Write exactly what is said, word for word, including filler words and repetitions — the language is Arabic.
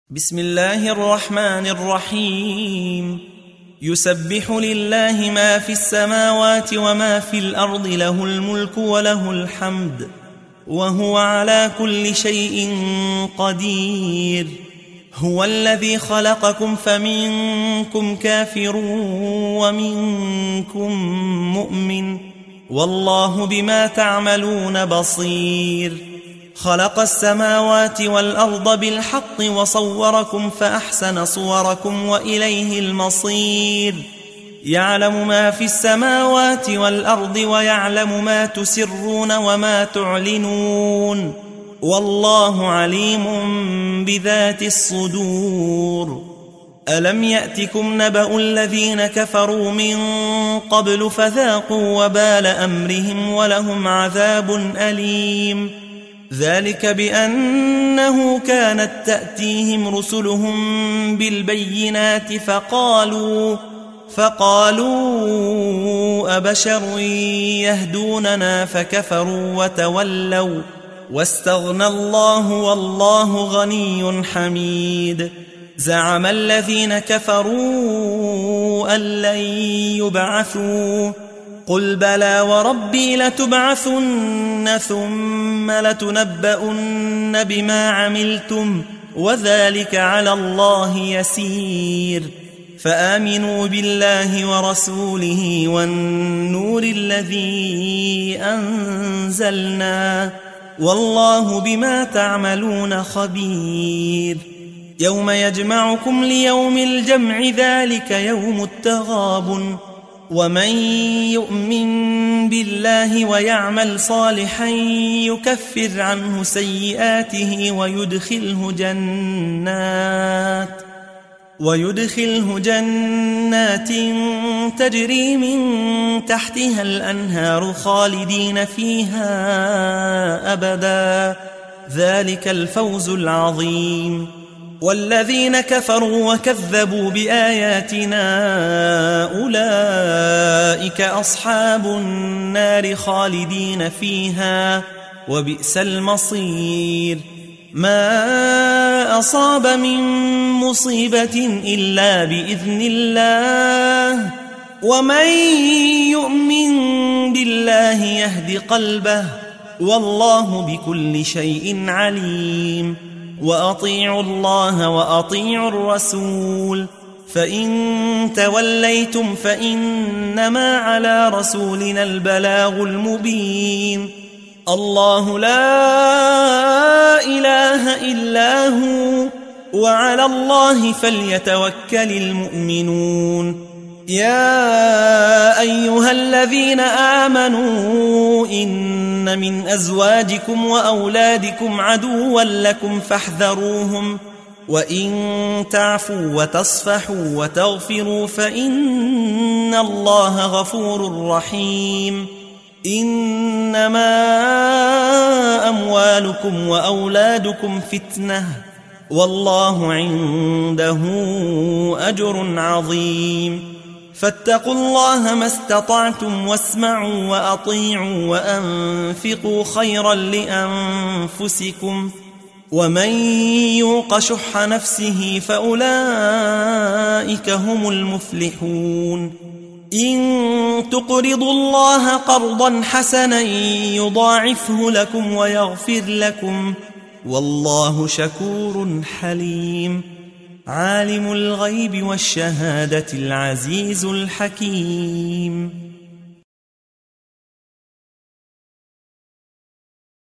بسم الله الرحمن الرحيم. يسبح لله ما في السماوات وما في الأرض، له الملك وله الحمد وهو على كل شيء قدير. هو الذي خلقكم فمنكم كافر ومنكم مؤمن، والله بما تعملون بصير. خلق السماوات والأرض بالحق وصوركم فأحسن صوركم وإليه المصير. يعلم ما في السماوات والأرض ويعلم ما تسرون وما تعلنون، والله عليم بذات الصدور. ألم يأتكم نبأ الذين كفروا من قبل فذاقوا وبال أمرهم ولهم عذاب أليم. ذلك بأنه كانت تأتيهم رسلهم بالبينات فقالوا فقالوا أبشر يهدوننا فكفروا وتولوا واستغنى الله والله غني حميد. زعم الذين كفروا أن لن يبعثوا، قل بلى وربي لتبعثن ثم لتنبؤن بما عملتم وذلك على الله يسير. فآمنوا بالله ورسوله والنور الذي أنزلنا، والله بما تعملون خبير. يوم يجمعكم ليوم الجمع، ذلك يوم التغابن. ومن يؤمن بالله ويعمل صالحا يكفر عنه سيئاته ويدخله جنات ويدخله جنات تجري من تحتها الأنهار خالدين فيها أبدا، ذلك الفوز العظيم. والذين كفروا وكذبوا بآياتنا أولئك أصحاب النار خالدين فيها وبئس المصير. ما أصاب من مصيبة إلا بإذن الله، ومن يؤمن بالله يهد قلبه، والله بكل شيء عليم. وأطيعوا الله وأطيعوا الرسول، فإن توليتم فإنما على رسولنا البلاغ المبين. الله لا إله إلا هو، وعلى الله فليتوكل المؤمنون. يا أيها الذين آمنوا إن من أزواجكم وأولادكم عدوا لكم فاحذروهم، وإن تعفوا وتصفحوا وتغفروا فإن الله غفور رحيم. إنما أموالكم وأولادكم فتنة، والله عنده أجر عظيم. فاتقوا الله ما استطعتم واسمعوا وأطيعوا وأنفقوا خيرا لأنفسكم، ومن يوق شح نفسه فأولئك هم المفلحون. إن تقرضوا الله قرضا حسنا يضاعفه لكم ويغفر لكم، والله شكور حليم. عالم الغيب والشهادة العزيز الحكيم.